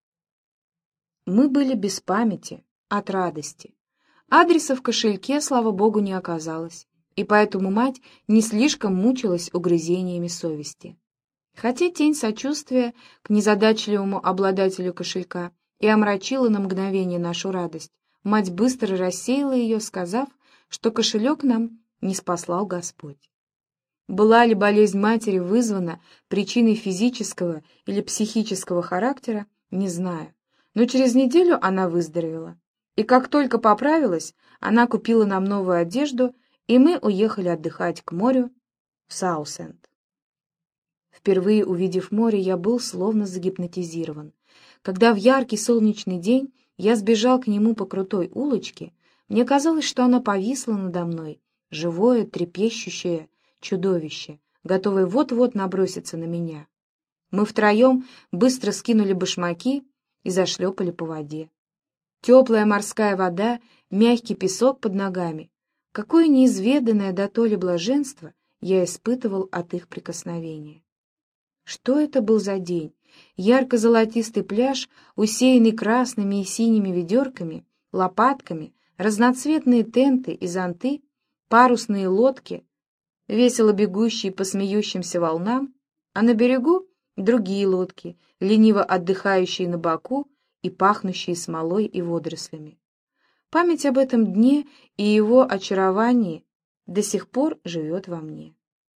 Мы были без памяти от радости. Адреса в кошельке, слава богу, не оказалось, и поэтому мать не слишком мучилась угрызениями совести. Хотя тень сочувствия к незадачливому обладателю кошелька и омрачила на мгновение нашу радость, мать быстро рассеяла ее, сказав, что кошелек нам не спаслал Господь. Была ли болезнь матери вызвана причиной физического или психического характера, не знаю. Но через неделю она выздоровела, и как только поправилась, она купила нам новую одежду, и мы уехали отдыхать к морю в Саусенд. Впервые увидев море, я был словно загипнотизирован. Когда в яркий солнечный день я сбежал к нему по крутой улочке, мне казалось, что оно повисло надо мной, живое, трепещущее чудовище, готовое вот-вот наброситься на меня. Мы втроем быстро скинули башмаки и зашлепали по воде. Теплая морская вода, мягкий песок под ногами. Какое неизведанное дотоле блаженство я испытывал от их прикосновения. Что это был за день? Ярко-золотистый пляж, усеянный красными и синими ведерками, лопатками, разноцветные тенты и зонты, парусные лодки, весело бегущие по смеющимся волнам, а на берегу другие лодки, лениво отдыхающие на боку и пахнущие смолой и водорослями. Память об этом дне и его очаровании до сих пор живет во мне.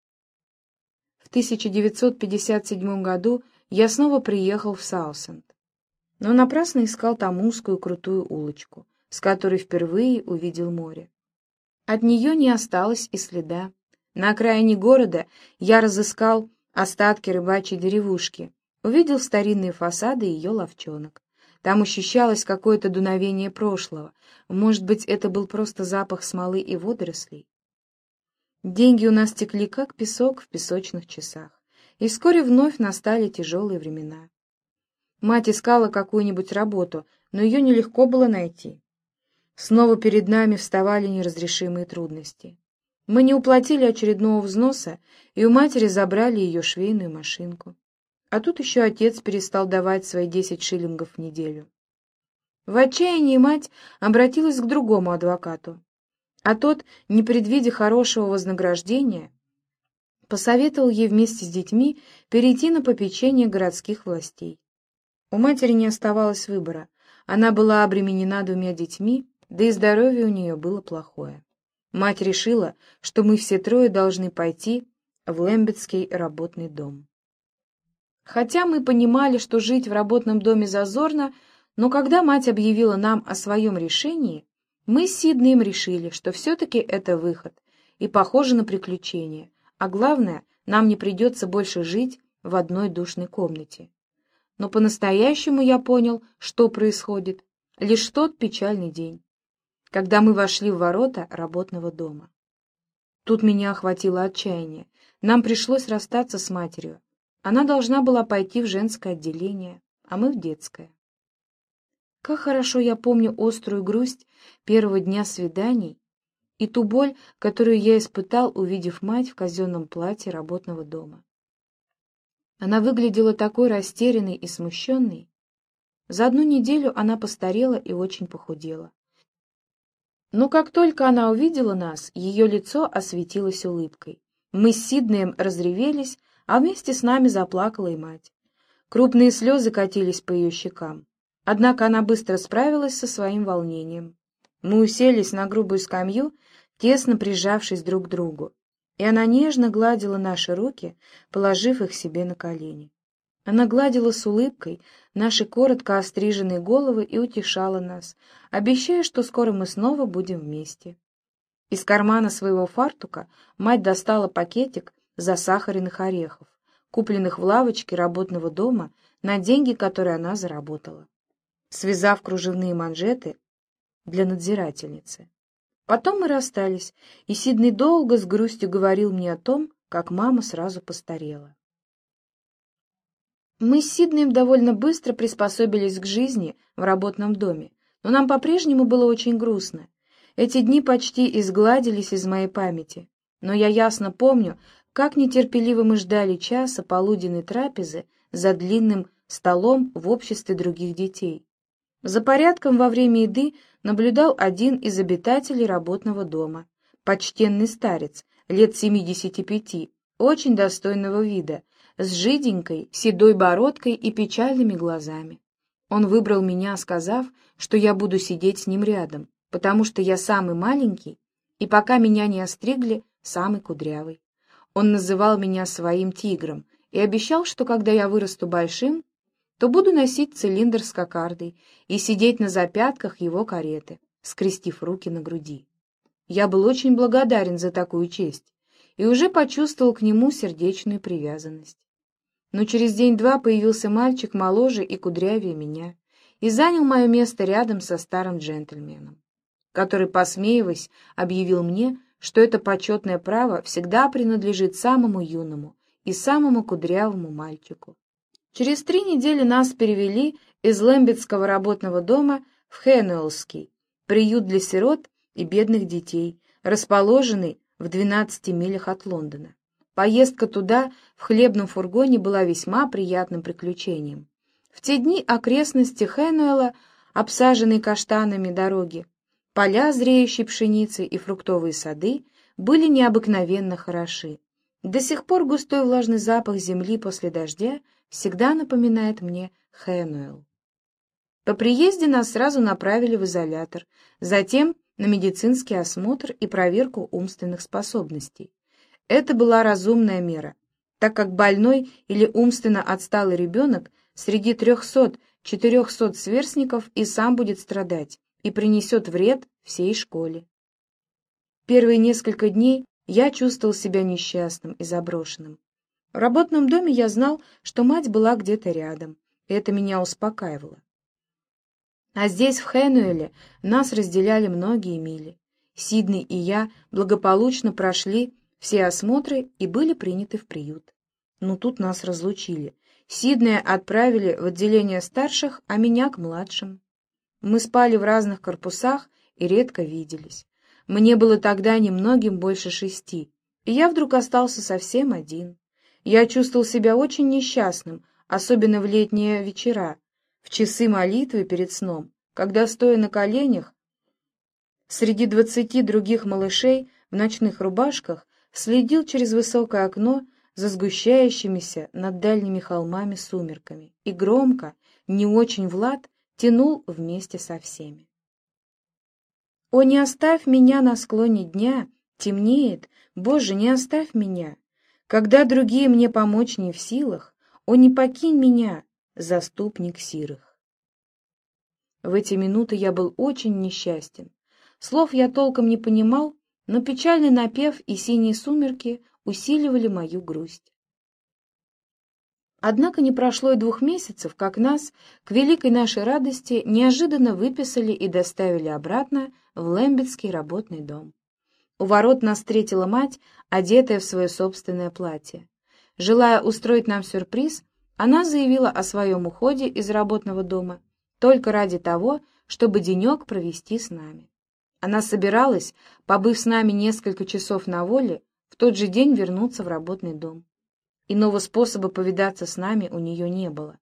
В тысяча девятьсот пятьдесят седьмом году я снова приехал в Саусенд, но напрасно искал там узкую крутую улочку, с которой впервые увидел море. От нее не осталось и следа. На окраине города я разыскал остатки рыбачьей деревушки, увидел старинные фасады ее ловчонок. Там ощущалось какое-то дуновение прошлого, может быть, это был просто запах смолы и водорослей. Деньги у нас текли, как песок в песочных часах, и вскоре вновь настали тяжелые времена. Мать искала какую-нибудь работу, но ее нелегко было найти. Снова перед нами вставали неразрешимые трудности. Мы не уплатили очередного взноса, и у матери забрали ее швейную машинку. А тут еще отец перестал давать свои десять шиллингов в неделю. В отчаянии мать обратилась к другому адвокату, а тот, не предвидя хорошего вознаграждения, посоветовал ей вместе с детьми перейти на попечение городских властей. У матери не оставалось выбора, она была обременена двумя детьми, да и здоровье у нее было плохое. Мать решила, что мы все трое должны пойти в Лэмбетский работный дом. Хотя мы понимали, что жить в работном доме зазорно, но когда мать объявила нам о своем решении, мы с Сиднеем решили, что все-таки это выход и похоже на приключение, а главное, нам не придется больше жить в одной душной комнате. Но по-настоящему я понял, что происходит, лишь тот печальный день, когда мы вошли в ворота работного дома. Тут меня охватило отчаяние. Нам пришлось расстаться с матерью. Она должна была пойти в женское отделение, а мы в детское. Как хорошо я помню острую грусть первого дня свиданий и ту боль, которую я испытал, увидев мать в казенном платье работного дома. Она выглядела такой растерянной и смущенной. За одну неделю она постарела и очень похудела. Но как только она увидела нас, ее лицо осветилось улыбкой. Мы с Сиднеем разревелись, а вместе с нами заплакала и мать. Крупные слезы катились по ее щекам. Однако она быстро справилась со своим волнением. Мы уселись на грубую скамью, тесно прижавшись друг к другу, и она нежно гладила наши руки, положив их себе на колени. Она гладила с улыбкой наши коротко остриженные головы и утешала нас, обещая, что скоро мы снова будем вместе. Из кармана своего фартука мать достала пакетик засахаренных орехов, купленных в лавочке работного дома на деньги, которые она заработала, связав кружевные манжеты для надзирательницы. Потом мы расстались, и Сидней долго с грустью говорил мне о том, как мама сразу постарела. Мы с Сиднеем довольно быстро приспособились к жизни в работном доме, но нам по-прежнему было очень грустно. Эти дни почти изгладились из моей памяти, но я ясно помню, как нетерпеливо мы ждали часа полуденной трапезы за длинным столом в обществе других детей. За порядком во время еды наблюдал один из обитателей работного дома, почтенный старец, лет семидесяти пяти, очень достойного вида, с жиденькой, седой бородкой и печальными глазами. Он выбрал меня, сказав, что я буду сидеть с ним рядом, потому что я самый маленький, и пока меня не остригли, самый кудрявый. Он называл меня своим тигром и обещал, что когда я вырасту большим, то буду носить цилиндр с кокардой и сидеть на запятках его кареты, скрестив руки на груди. Я был очень благодарен за такую честь и уже почувствовал к нему сердечную привязанность. Но через день-два появился мальчик моложе и кудрявее меня и занял мое место рядом со старым джентльменом, который, посмеиваясь, объявил мне, что это почетное право всегда принадлежит самому юному и самому кудрявому мальчику. Через три недели нас перевели из Лэмбетского работного дома в Хэнуэллский, приют для сирот и бедных детей, расположенный в двенадцати милях от Лондона. Поездка туда в хлебном фургоне была весьма приятным приключением. В те дни окрестности Хэнуэлла, обсаженные каштанами дороги, поля зреющей пшеницы и фруктовые сады были необыкновенно хороши. До сих пор густой влажный запах земли после дождя всегда напоминает мне Хэнуэлл. По приезде нас сразу направили в изолятор, затем на медицинский осмотр и проверку умственных способностей. Это была разумная мера, так как больной или умственно отсталый ребенок среди трехсот-четырехсот сверстников и сам будет страдать и принесет вред всей школе. Первые несколько дней я чувствовал себя несчастным и заброшенным. В работном доме я знал, что мать была где-то рядом, и это меня успокаивало. А здесь, в Хэнуэлле, нас разделяли многие мили. Сидней и я благополучно прошли все осмотры и были приняты в приют. Но тут нас разлучили. Сиднея отправили в отделение старших, а меня к младшим. Мы спали в разных корпусах и редко виделись. Мне было тогда немногим больше шести, и я вдруг остался совсем один. Я чувствовал себя очень несчастным, особенно в летние вечера, в часы молитвы перед сном, когда, стоя на коленях, среди двадцати других малышей в ночных рубашках, следил через высокое окно за сгущающимися над дальними холмами сумерками и громко, не очень в лад, тянул вместе со всеми. «О, не оставь меня на склоне дня, темнеет, Боже, не оставь меня, когда другие мне помочь не в силах, о, не покинь меня, заступник сирых». В эти минуты я был очень несчастен. Слов я толком не понимал, но печальный напев и синие сумерки усиливали мою грусть. Однако не прошло и двух месяцев, как нас, к великой нашей радости, неожиданно выписали и доставили обратно в Лэмбетский работный дом. У ворот нас встретила мать, одетая в свое собственное платье. Желая устроить нам сюрприз, она заявила о своем уходе из работного дома только ради того, чтобы денек провести с нами. Она собиралась, побыв с нами несколько часов на воле, в тот же день вернуться в работный дом. Иного способа повидаться с нами у нее не было.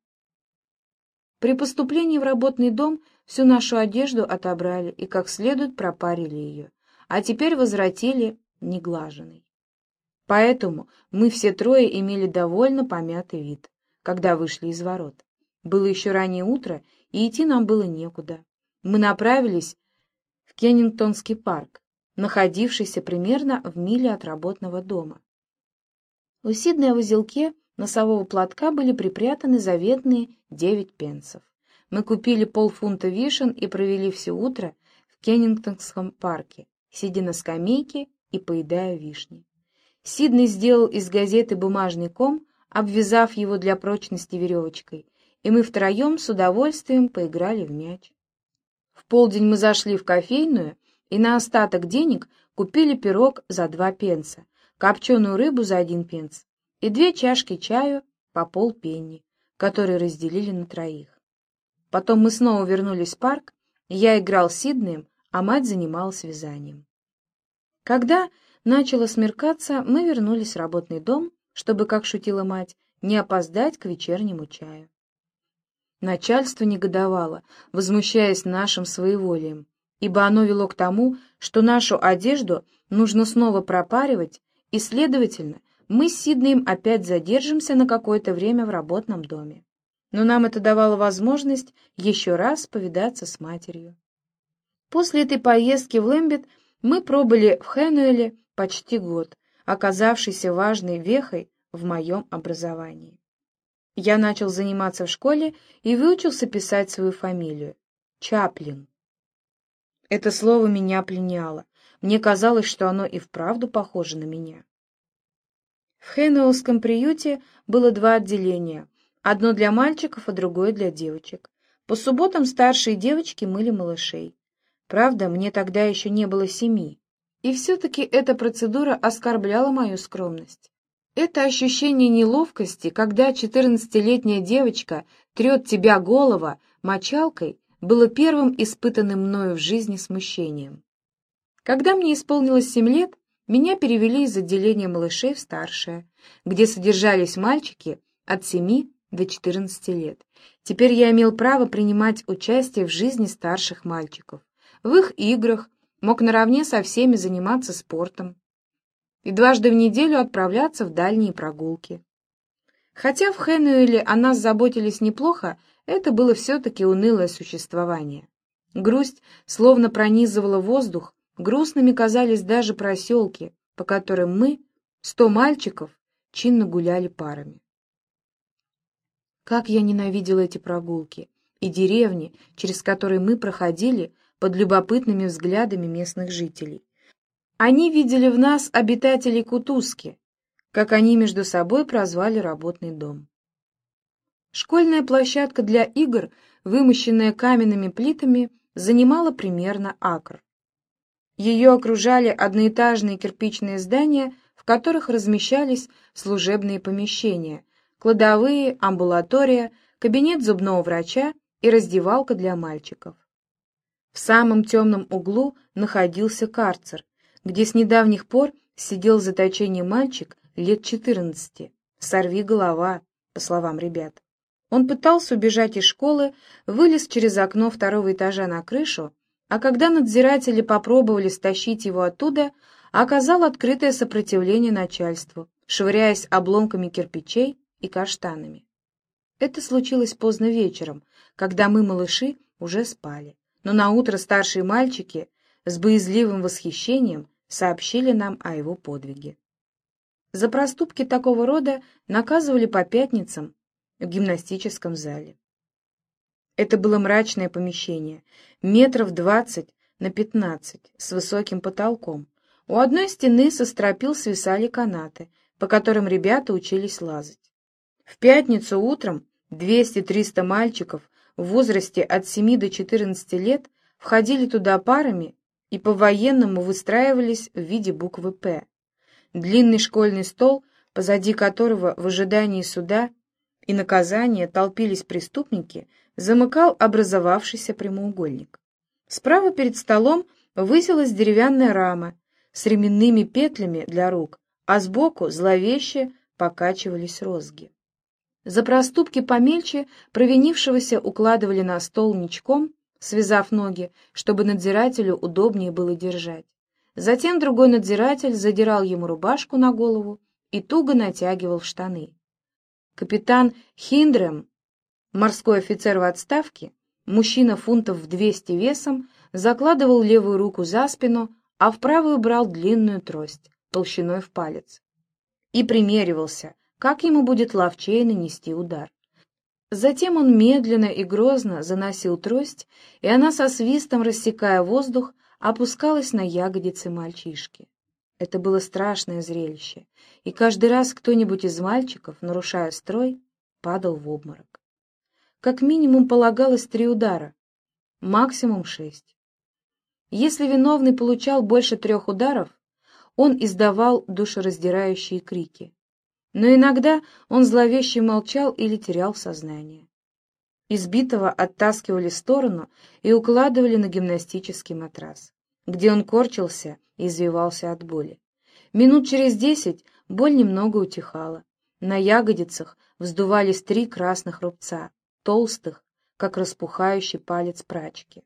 При поступлении в работный дом всю нашу одежду отобрали и как следует пропарили ее, а теперь возвратили неглаженной. Поэтому мы все трое имели довольно помятый вид, когда вышли из ворот. Было еще раннее утро, и идти нам было некуда. Мы направились в Кеннингтонский парк, находившийся примерно в миле от работного дома. У Сиднея в узелке носового платка были припрятаны заветные девять пенсов. Мы купили полфунта вишен и провели все утро в Кеннингтонском парке, сидя на скамейке и поедая вишни. Сидней сделал из газеты бумажный ком, обвязав его для прочности веревочкой, и мы втроем с удовольствием поиграли в мяч. В полдень мы зашли в кофейную и на остаток денег купили пирог за два пенса, копченую рыбу за один пенс и две чашки чаю по полпенни, которые разделили на троих. Потом мы снова вернулись в парк, я играл с Сиднеем, а мать занималась вязанием. Когда начало смеркаться, мы вернулись в работный дом, чтобы, как шутила мать, не опоздать к вечернему чаю. Начальство негодовало, возмущаясь нашим своеволием, ибо оно вело к тому, что нашу одежду нужно снова пропаривать, и, следовательно, мы с Сиднеем опять задержимся на какое-то время в работном доме. Но нам это давало возможность еще раз повидаться с матерью. После этой поездки в Лэмбет мы пробыли в Хэнуэле почти год, оказавшийся важной вехой в моем образовании. Я начал заниматься в школе и выучился писать свою фамилию — Чаплин. Это слово меня пленяло. Мне казалось, что оно и вправду похоже на меня. В Хэнуэллском приюте было два отделения, одно для мальчиков, а другое для девочек. По субботам старшие девочки мыли малышей. Правда, мне тогда еще не было семи. И все-таки эта процедура оскорбляла мою скромность. Это ощущение неловкости, когда четырнадцатилетняя девочка трет тебя голова мочалкой, было первым испытанным мною в жизни смущением. Когда мне исполнилось семь лет, меня перевели из отделения малышей в старшее, где содержались мальчики от семи до четырнадцати лет. Теперь я имел право принимать участие в жизни старших мальчиков, в их играх, мог наравне со всеми заниматься спортом и дважды в неделю отправляться в дальние прогулки. Хотя в Хэнуэле о нас заботились неплохо, это было все-таки унылое существование. Грусть словно пронизывала воздух, грустными казались даже проселки, по которым мы, сто мальчиков, чинно гуляли парами. Как я ненавидела эти прогулки и деревни, через которые мы проходили под любопытными взглядами местных жителей. Они видели в нас обитателей Кутузки, как они между собой прозвали работный дом. Школьная площадка для игр, вымощенная каменными плитами, занимала примерно акр. Ее окружали одноэтажные кирпичные здания, в которых размещались служебные помещения, кладовые, амбулатория, кабинет зубного врача и раздевалка для мальчиков. В самом темном углу находился карцер, где с недавних пор сидел в заточении мальчик лет четырнадцати, сорви голова, по словам ребят. Он пытался убежать из школы, вылез через окно второго этажа на крышу, а когда надзиратели попробовали стащить его оттуда, оказал открытое сопротивление начальству, швыряясь обломками кирпичей и каштанами. Это случилось поздно вечером, когда мы, малыши, уже спали, но наутро старшие мальчики с боязливым восхищением сообщили нам о его подвиге. За проступки такого рода наказывали по пятницам в гимнастическом зале. Это было мрачное помещение, метров двадцать на пятнадцать, с высоким потолком. У одной стены со стропил свисали канаты, по которым ребята учились лазать. В пятницу утром двести-триста мальчиков в возрасте от семи до четырнадцати лет входили туда парами и по-военному выстраивались в виде буквы «П». Длинный школьный стол, позади которого в ожидании суда и наказания толпились преступники, замыкал образовавшийся прямоугольник. Справа перед столом высилась деревянная рама с ременными петлями для рук, а сбоку зловеще покачивались розги. За проступки помельче провинившегося укладывали на стол ничком, связав ноги, чтобы надзирателю удобнее было держать. Затем другой надзиратель задирал ему рубашку на голову и туго натягивал штаны. Капитан Хиндрем, морской офицер в отставке, мужчина фунтов в двести весом, закладывал левую руку за спину, а в правую брал длинную трость, толщиной в палец, и примеривался, как ему будет ловчее нанести удар. Затем он медленно и грозно заносил трость, и она со свистом, рассекая воздух, опускалась на ягодицы мальчишки. Это было страшное зрелище, и каждый раз кто-нибудь из мальчиков, нарушая строй, падал в обморок. Как минимум полагалось три удара, максимум шесть. Если виновный получал больше трех ударов, он издавал душераздирающие крики. Но иногда он зловеще молчал или терял сознание. Избитого оттаскивали в сторону и укладывали на гимнастический матрас, где он корчился и извивался от боли. Минут через десять боль немного утихала. На ягодицах вздувались три красных рубца, толстых, как распухающий палец прачки.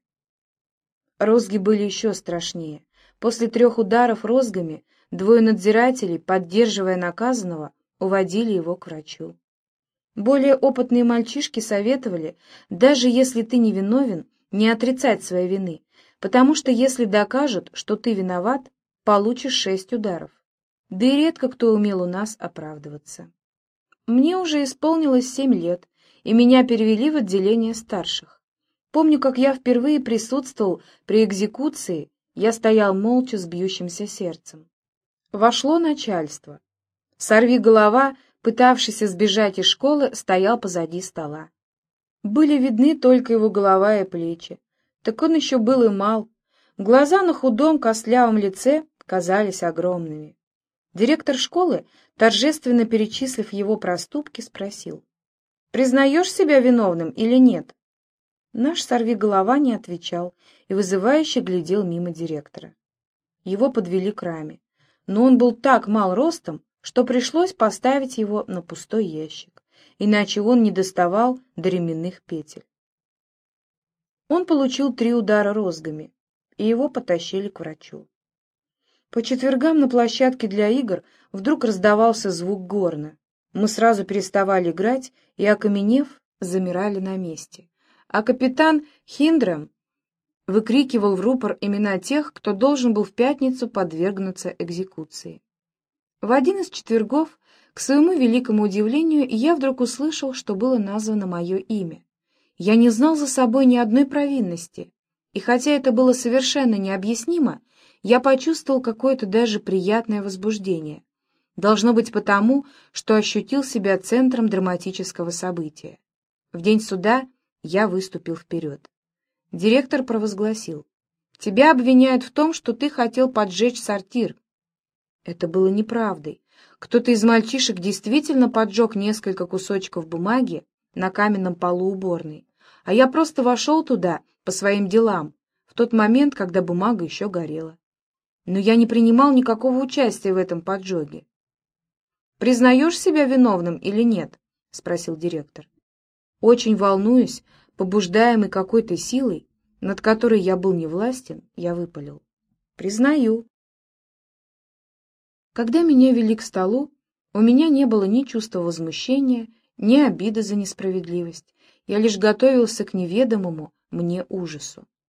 Розги были еще страшнее. После трех ударов розгами двое надзирателей, поддерживая наказанного, уводили его к врачу. Более опытные мальчишки советовали, даже если ты не виновен, не отрицать своей вины, потому что если докажут, что ты виноват, получишь шесть ударов. Да и редко кто умел у нас оправдываться. Мне уже исполнилось семь лет, и меня перевели в отделение старших. Помню, как я впервые присутствовал при экзекуции, я стоял молча с бьющимся сердцем. Вошло начальство. Сорвиголова, пытавшийся сбежать из школы, стоял позади стола. Были видны только его голова и плечи. Так он еще был и мал. Глаза на худом костлявом лице казались огромными. Директор школы, торжественно перечислив его проступки, спросил: «Признаешь себя виновным или нет?» Наш сорвиголова не отвечал и вызывающе глядел мимо директора. Его подвели к раме, но он был так мал ростом, что пришлось поставить его на пустой ящик, иначе он не доставал до ременных петель. Он получил три удара розгами, и его потащили к врачу. По четвергам на площадке для игр вдруг раздавался звук горна. Мы сразу переставали играть и, окаменев, замирали на месте. А капитан Хиндрем выкрикивал в рупор имена тех, кто должен был в пятницу подвергнуться экзекуции. В один из четвергов, к своему великому удивлению, я вдруг услышал, что было названо мое имя. Я не знал за собой ни одной провинности, и хотя это было совершенно необъяснимо, я почувствовал какое-то даже приятное возбуждение. Должно быть потому, что ощутил себя центром драматического события. В день суда я выступил вперед. Директор провозгласил: «Тебя обвиняют в том, что ты хотел поджечь сортир». Это было неправдой. Кто-то из мальчишек действительно поджег несколько кусочков бумаги на каменном полу уборной, а я просто вошел туда по своим делам в тот момент, когда бумага еще горела. Но я не принимал никакого участия в этом поджоге. «Признаешь себя виновным или нет?» — спросил директор. Очень волнуясь, побуждаемый какой-то силой, над которой я был невластен, я выпалил: «Признаю». Когда меня вели к столу, у меня не было ни чувства возмущения, ни обиды за несправедливость. Я лишь готовился к неведомому мне ужасу.